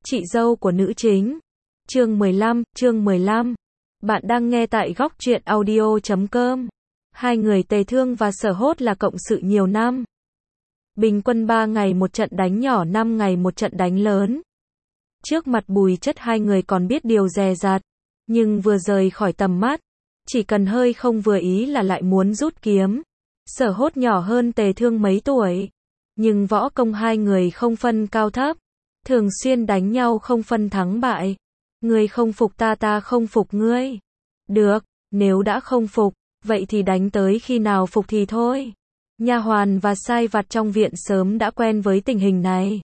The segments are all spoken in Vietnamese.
Chị dâu của nữ chính. Chương 15. Bạn đang nghe tại góc truyện audio.com. Hai người Tề Thương và Sở Hốt là cộng sự nhiều năm. Bình quân 3 ngày một trận đánh nhỏ, 5 ngày một trận đánh lớn. Trước mặt Bùi Chất hai người còn biết điều dè dặt, nhưng vừa rời khỏi tầm mắt, chỉ cần hơi không vừa ý là lại muốn rút kiếm. Sở Hốt nhỏ hơn Tề Thương mấy tuổi, nhưng võ công hai người không phân cao thấp, thường xuyên đánh nhau không phân thắng bại. Ngươi không phục ta, ta không phục ngươi. Được, nếu đã không phục, vậy thì đánh tới khi nào phục thì thôi. Nha hoàn và sai vặt trong viện sớm đã quen với tình hình này.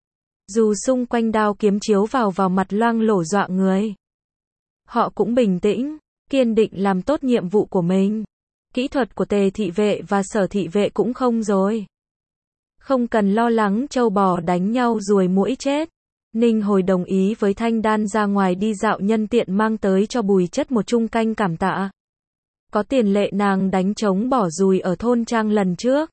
Dù xung quanh đao kiếm chiếu vào mặt loang lổ dọa người, họ cũng bình tĩnh, kiên định làm tốt nhiệm vụ của mình. Kỹ thuật của Tề thị vệ và Sở thị vệ cũng không rồi. Không cần lo lắng trâu bò đánh nhau ruồi muỗi chết. Ninh Hồi đồng ý với Thanh Đan ra ngoài đi dạo, nhân tiện mang tới cho Bùi Chất một chung canh cảm tạ. Có tiền lệ nàng đánh trống bỏ dùi ở thôn trang lần trước.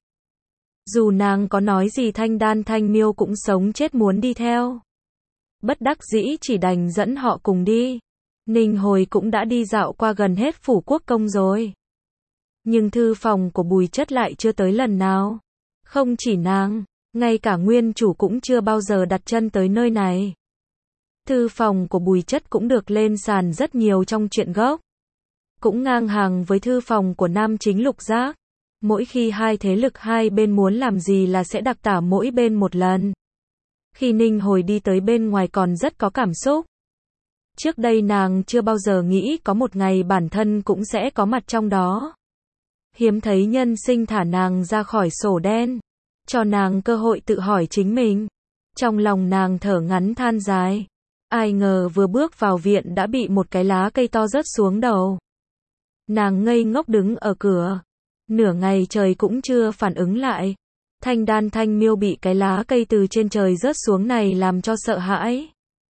Dù nàng có nói gì Thanh Đan Thanh Miêu cũng sống chết muốn đi theo. Bất đắc dĩ chỉ đành dẫn họ cùng đi. Ninh Hồi cũng đã đi dạo qua gần hết phủ quốc công rồi, nhưng thư phòng của Bùi Chất lại chưa tới lần nào. Không chỉ nàng, ngay cả nguyên chủ cũng chưa bao giờ đặt chân tới nơi này. Thư phòng của Bùi Chất cũng được lên sàn rất nhiều trong truyện gốc, cũng ngang hàng với thư phòng của nam chính Lục Giác. Mỗi khi hai thế lực hai bên muốn làm gì là sẽ đặc tả mỗi bên một lần. Khi Ninh Hồi đi tới bên ngoài còn rất có cảm xúc. Trước đây nàng chưa bao giờ nghĩ có một ngày bản thân cũng sẽ có mặt trong đó. Hiếm thấy nhân sinh thả nàng ra khỏi sổ đen, cho nàng cơ hội tự hỏi chính mình. Trong lòng nàng thở ngắn than dài. Ai ngờ vừa bước vào viện đã bị một cái lá cây to rớt xuống đầu. Nàng ngây ngốc đứng ở cửa, nửa ngày trời cũng chưa phản ứng lại. Thanh Đan Thanh Miêu bị cái lá cây từ trên trời rớt xuống này làm cho sợ hãi,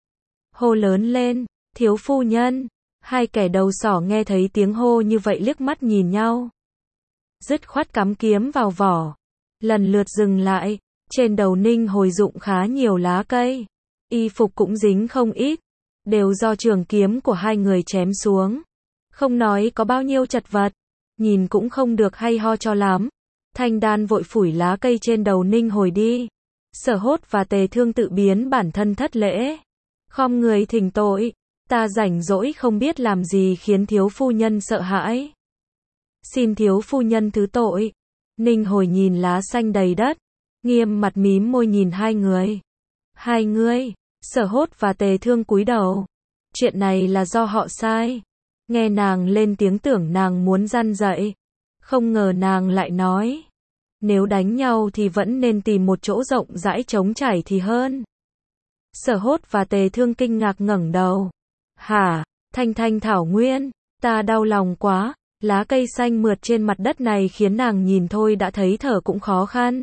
hô lớn lên, thiếu phu nhân. Hai kẻ đầu sỏ nghe thấy tiếng hô như vậy liếc mắt nhìn nhau, dứt khoát cắm kiếm vào vỏ, lần lượt dừng lại. Trên đầu Ninh Hồi dụng khá nhiều lá cây, y phục cũng dính không ít, đều do trường kiếm của hai người chém xuống. Không nói có bao nhiêu chật vật, nhìn cũng không được hay ho cho lắm. Thanh Đan vội phủi lá cây trên đầu Ninh Hồi đi. Sở Hốt và Tề Thương tự biến bản thân thất lễ, khom người thỉnh tội. Ta rảnh rỗi không biết làm gì khiến thiếu phu nhân sợ hãi, xin thiếu phu nhân thứ tội. Ninh Hồi nhìn lá xanh đầy đất, nghiêm mặt mím môi nhìn hai người. Hai ngươi. Sở Hốt và Tề Thương cúi đầu. Chuyện này là do họ sai. Nghe nàng lên tiếng tưởng nàng muốn răn dạy, không ngờ nàng lại nói, nếu đánh nhau thì vẫn nên tìm một chỗ rộng rãi trống trải thì hơn. Sở Hốt và Tề Thương kinh ngạc ngẩng đầu. Hả? Thanh Thảo Nguyên, ta đau lòng quá. Lá cây xanh mượt trên mặt đất này khiến nàng nhìn thôi đã thấy thở cũng khó khăn.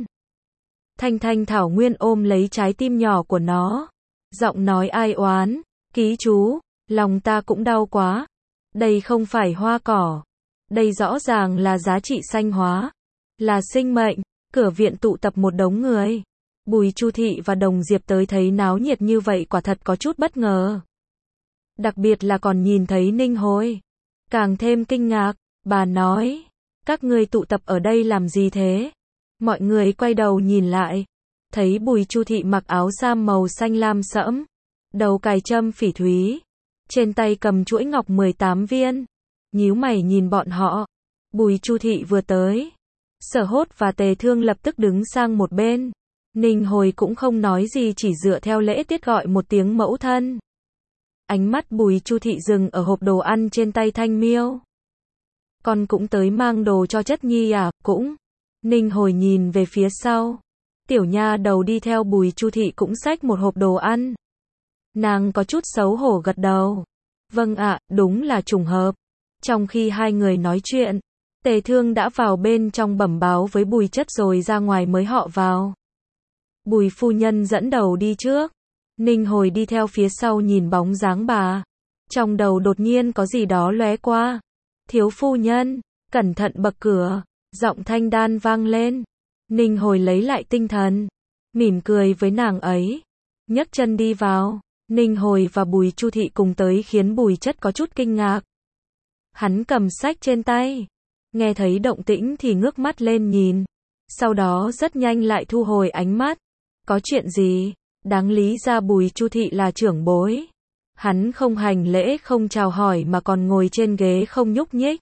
Thanh Thảo Nguyên ôm lấy trái tim nhỏ của nó, giọng nói ai oán, ký chú, lòng ta cũng đau quá. Đây không phải hoa cỏ, đây rõ ràng là giá trị sanh hóa, là sinh mệnh. Cửa viện tụ tập một đống người. Bùi Chu Thị và Đồng Diệp tới thấy náo nhiệt như vậy quả thật có chút bất ngờ. Đặc biệt là còn nhìn thấy Ninh Hồi, càng thêm kinh ngạc. Bà nói, các ngươi tụ tập ở đây làm gì thế? Mọi người quay đầu nhìn lại, thấy Bùi Chu Thị mặc áo sam màu xanh lam sẫm, đầu cài trâm phỉ thúy, trên tay cầm chuỗi ngọc 18 viên, nhíu mày nhìn bọn họ. Bùi Chu Thị vừa tới, Sở Hốt và Tề Thương lập tức đứng sang một bên. Ninh Hồi cũng không nói gì, chỉ dựa theo lễ tiết gọi một tiếng mẫu thân. Ánh mắt Bùi Chu Thị dừng ở hộp đồ ăn trên tay Thanh Miêu. Con cũng tới mang đồ cho Chất Nhi à? Cũng. Ninh Hồi nhìn về phía sau. Tiểu nha đầu đi theo Bùi Chu Thị cũng xách một hộp đồ ăn. Nàng có chút xấu hổ gật đầu. Vâng ạ, đúng là trùng hợp. Trong khi hai người nói chuyện, Tề Thương đã vào bên trong bẩm báo với Bùi Chất rồi ra ngoài mới họ vào. Bùi phu nhân dẫn đầu đi trước, Ninh Hồi đi theo phía sau nhìn bóng dáng bà. Trong đầu đột nhiên có gì đó lóe qua. Thiếu phu nhân, cẩn thận bậc cửa, giọng Thanh Đan vang lên. Ninh Hồi lấy lại tinh thần, mỉm cười với nàng ấy, nhấc chân đi vào. Ninh Hồi và Bùi Chu Thị cùng tới khiến Bùi Chất có chút kinh ngạc. Hắn cầm sách trên tay, nghe thấy động tĩnh thì ngước mắt lên nhìn, sau đó rất nhanh lại thu hồi ánh mắt. Có chuyện gì? Đáng lý ra Bùi Chu Thị là trưởng bối. Hắn không hành lễ không chào hỏi mà còn ngồi trên ghế không nhúc nhích.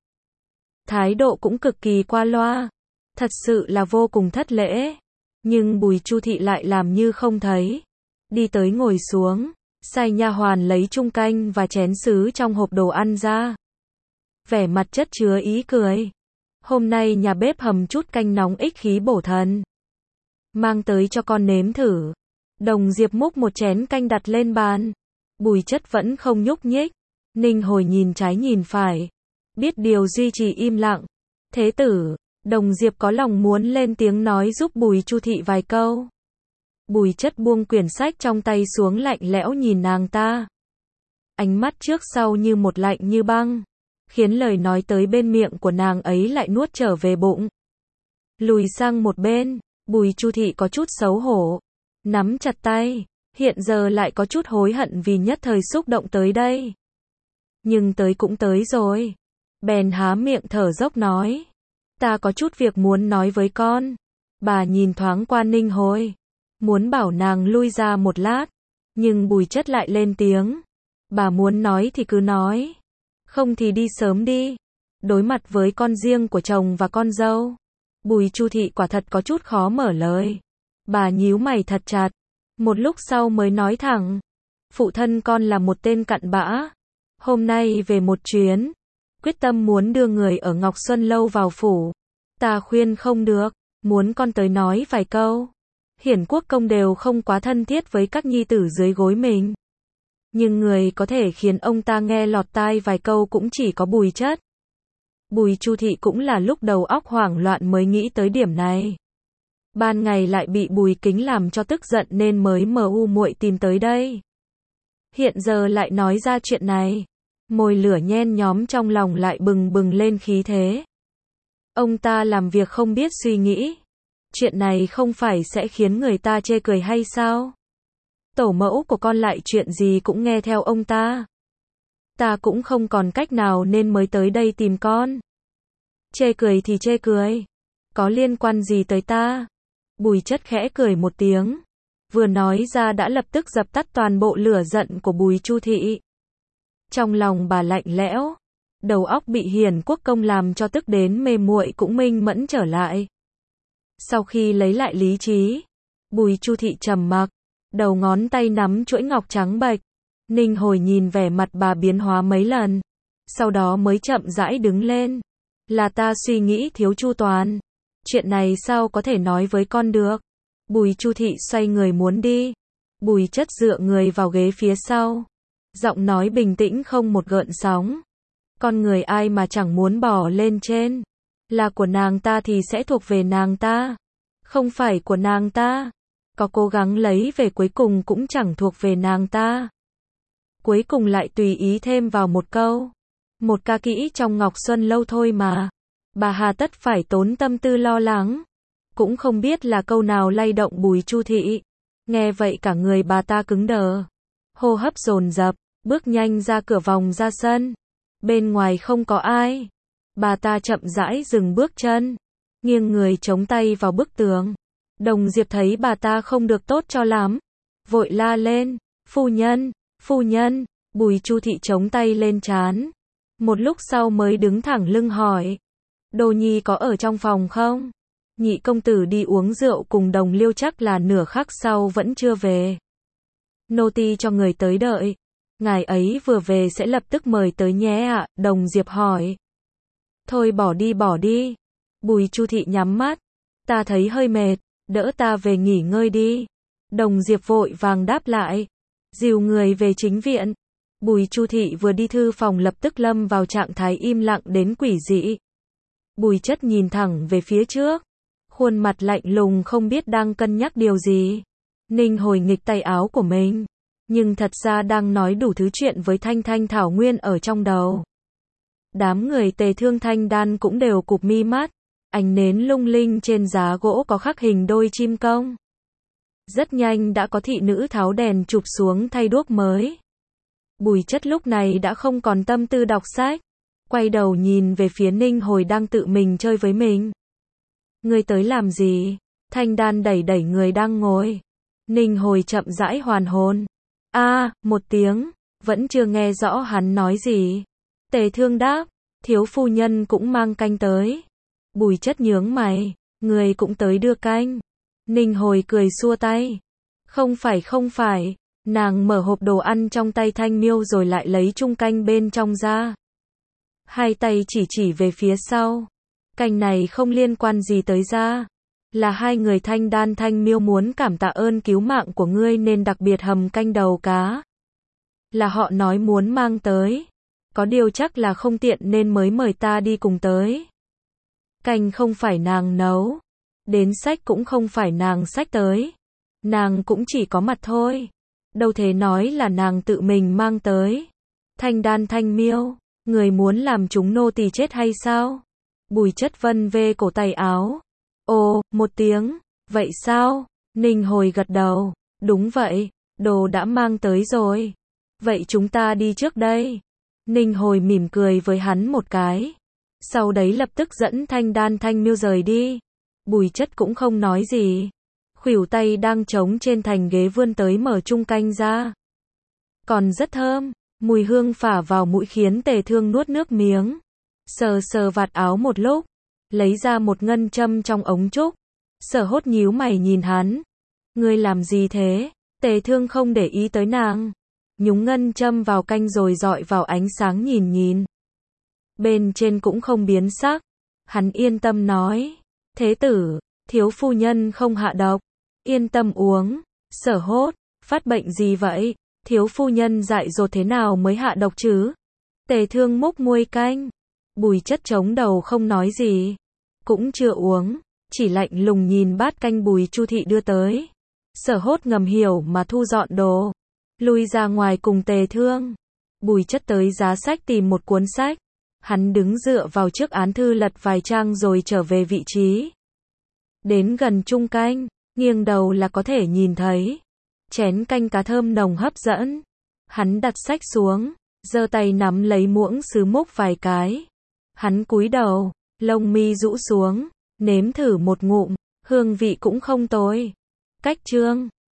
Thái độ cũng cực kỳ qua loa. Thật sự là vô cùng thất lễ. Nhưng Bùi Chu Thị lại làm như không thấy. Đi tới ngồi xuống, sai nha hoàn lấy chung canh và chén sứ trong hộp đồ ăn ra. Vẻ mặt chất chứa ý cười. Hôm nay nhà bếp hầm chút canh nóng ích khí bổ thần. Mang tới cho con nếm thử. Đồng Diệp múc một chén canh đặt lên bàn. Bùi Chất vẫn không nhúc nhích. Ninh Hồi nhìn trái nhìn phải. Biết điều duy trì im lặng. Thế tử, Đồng Diệp có lòng muốn lên tiếng nói giúp Bùi Chu Thị vài câu. Bùi Chất buông quyển sách trong tay xuống lạnh lẽo nhìn nàng ta. Ánh mắt trước sau như một lạnh như băng. Khiến lời nói tới bên miệng của nàng ấy lại nuốt trở về bụng. Lùi sang một bên, Bùi Chu Thị có chút xấu hổ. Nắm chặt tay, hiện giờ lại có chút hối hận vì nhất thời xúc động tới đây. Nhưng tới cũng tới rồi. Bèn há miệng thở dốc nói. Ta có chút việc muốn nói với con. Bà nhìn thoáng qua Ninh Hồi. Muốn bảo nàng lui ra một lát. Nhưng Bùi Chất lại lên tiếng. Bà muốn nói thì cứ nói. Không thì đi sớm đi. Đối mặt với con riêng của chồng và con dâu. Bùi Chu Thị quả thật có chút khó mở lời. Bà nhíu mày thật chặt. Một lúc sau mới nói thẳng. Phụ thân con là một tên cặn bã. Hôm nay về một chuyến. Quyết tâm muốn đưa người ở Ngọc Xuân Lâu vào phủ. Ta khuyên không được. Muốn con tới nói vài câu. Hiển Quốc công đều không quá thân thiết với các nhi tử dưới gối mình. Nhưng người có thể khiến ông ta nghe lọt tai vài câu cũng chỉ có Bùi Chất. Bùi Chu Thị cũng là lúc đầu óc hoảng loạn mới nghĩ tới điểm này. Ban ngày lại bị Bùi Kính làm cho tức giận nên mới muội tìm tới đây. Hiện giờ lại nói ra chuyện này. Mồi lửa nhen nhóm trong lòng lại bừng bừng lên khí thế. Ông ta làm việc không biết suy nghĩ. Chuyện này không phải sẽ khiến người ta chê cười hay sao? Tổ mẫu của con lại chuyện gì cũng nghe theo ông ta. Ta cũng không còn cách nào nên mới tới đây tìm con. Chê cười thì chê cười. Có liên quan gì tới ta? Bùi Chất khẽ cười một tiếng. Vừa nói ra đã lập tức dập tắt toàn bộ lửa giận của Bùi Chu Thị. Trong lòng bà lạnh lẽo. Đầu óc bị Hiển Quốc công làm cho tức đến mê muội cũng minh mẫn trở lại. Sau khi lấy lại lý trí, Bùi Chu Thị trầm mặc. Đầu ngón tay nắm chuỗi ngọc trắng bạch. Ninh Hồi nhìn vẻ mặt bà biến hóa mấy lần. Sau đó mới chậm rãi đứng lên. Là ta suy nghĩ thiếu chu toàn. Chuyện này sao có thể nói với con được. Bùi Chu Thị xoay người muốn đi. Bùi Chất dựa người vào ghế phía sau. Giọng nói bình tĩnh không một gợn sóng. Con người ai mà chẳng muốn bỏ lên trên. Là của nàng ta thì sẽ thuộc về nàng ta. Không phải của nàng ta. Có cố gắng lấy về cuối cùng cũng chẳng thuộc về nàng ta. Cuối cùng lại tùy ý thêm vào một câu. Một ca kỹ trong Ngọc Xuân Lâu thôi mà. Bà hà tất phải tốn tâm tư lo lắng. Cũng không biết là câu nào lay động Bùi Chu Thị. Nghe vậy cả người bà ta cứng đờ. Hô hấp dồn dập, bước nhanh ra cửa vòng ra sân. Bên ngoài không có ai. Bà ta chậm rãi dừng bước chân. Nghiêng người chống tay vào bức tường. Đồng Diệp thấy bà ta không được tốt cho lắm. Vội la lên. Phu nhân, phu nhân. Bùi Chu Thị chống tay lên trán. Một lúc sau mới đứng thẳng lưng hỏi. Đồ Nhi có ở trong phòng không? Nhị công tử đi uống rượu cùng Đồng Liêu chắc là nửa khắc sau vẫn chưa về. Nô tỳ cho người tới đợi. Ngài ấy vừa về sẽ lập tức mời tới nhé ạ. Đồng Diệp hỏi. Thôi bỏ đi. Bùi Chu Thị nhắm mắt. Ta thấy hơi mệt, đỡ ta về nghỉ ngơi đi. Đồng Diệp vội vàng đáp lại. Dìu người về chính viện. Bùi Chu Thị vừa đi thư phòng lập tức lâm vào trạng thái im lặng đến quỷ dị. Bùi Chất nhìn thẳng về phía trước. Khuôn mặt lạnh lùng không biết đang cân nhắc điều gì. Ninh Hồi nghịch tay áo của mình. Nhưng thật ra đang nói đủ thứ chuyện với Thanh Thanh Thảo Nguyên ở trong đầu. Đám người Tề Thương Thanh Đan cũng đều cụp mi mắt. Ánh nến lung linh trên giá gỗ có khắc hình đôi chim công. Rất nhanh đã có thị nữ tháo đèn chụp xuống thay đuốc mới. Bùi Chất lúc này đã không còn tâm tư đọc sách. Quay đầu nhìn về phía Ninh Hồi đang tự mình chơi với mình. Ngươi tới làm gì? Thanh Đan đẩy đẩy người đang ngồi. Ninh Hồi chậm rãi hoàn hồn. Một tiếng, vẫn chưa nghe rõ hắn nói gì. Tề Thương đáp, thiếu phu nhân cũng mang canh tới. Bùi Chất nhướng mày, người cũng tới đưa canh. Ninh Hồi cười xua tay. Không phải, nàng mở hộp đồ ăn trong tay Thanh Miêu rồi lại lấy chung canh bên trong ra. Hai tay chỉ về phía sau. Canh này không liên quan gì tới ra. Là hai người Thanh Đan Thanh Miêu muốn cảm tạ ơn cứu mạng của ngươi nên đặc biệt hầm canh đầu cá. Là họ nói muốn mang tới. Có điều chắc là không tiện nên mới mời ta đi cùng tới. Canh không phải nàng nấu. Đến sách cũng không phải nàng xách tới. Nàng cũng chỉ có mặt thôi. Đâu thế nói là nàng tự mình mang tới. Thanh Đan Thanh Miêu, người muốn làm chúng nô tỳ chết hay sao? Bùi Chất vân vê cổ tay áo. Ồ, một tiếng, vậy sao? Ninh Hồi gật đầu, đúng vậy, đồ đã mang tới rồi. Vậy chúng ta đi trước đây. Ninh Hồi mỉm cười với hắn một cái. Sau đấy lập tức dẫn Thanh Đan Thanh Miêu rời đi. Bùi Chất cũng không nói gì. Khuỷu tay đang trống trên thành ghế vươn tới mở chung canh ra. Còn rất thơm, mùi hương phả vào mũi khiến Tề Thương nuốt nước miếng. Sờ vạt áo một lúc, lấy ra một ngân châm trong ống trúc. Sở Hốt nhíu mày nhìn hắn. Ngươi làm gì thế? Tề Thương không để ý tới nàng. Nhúng ngân châm vào canh rồi dọi vào ánh sáng nhìn. Bên trên cũng không biến sắc. Hắn yên tâm nói. Thế tử, thiếu phu nhân không hạ độc. Yên tâm uống. Sở Hốt, phát bệnh gì vậy? Thiếu phu nhân dại dột thế nào mới hạ độc chứ? Tề Thương múc muôi canh. Bùi Chất chống đầu không nói gì. Cũng chưa uống. Chỉ lạnh lùng nhìn bát canh Bùi Chu Thị đưa tới. Sở Hốt ngầm hiểu mà thu dọn đồ. Lui ra ngoài cùng Tề Thương. Bùi Chất tới giá sách tìm một cuốn sách. Hắn đứng dựa vào chiếc án thư lật vài trang rồi trở về vị trí. Đến gần chung canh, nghiêng đầu là có thể nhìn thấy. Chén canh cá thơm nồng hấp dẫn. Hắn đặt sách xuống, giơ tay nắm lấy muỗng sứ múc vài cái. Hắn cúi đầu, lông mi rũ xuống, nếm thử một ngụm, hương vị cũng không tồi. Cách chương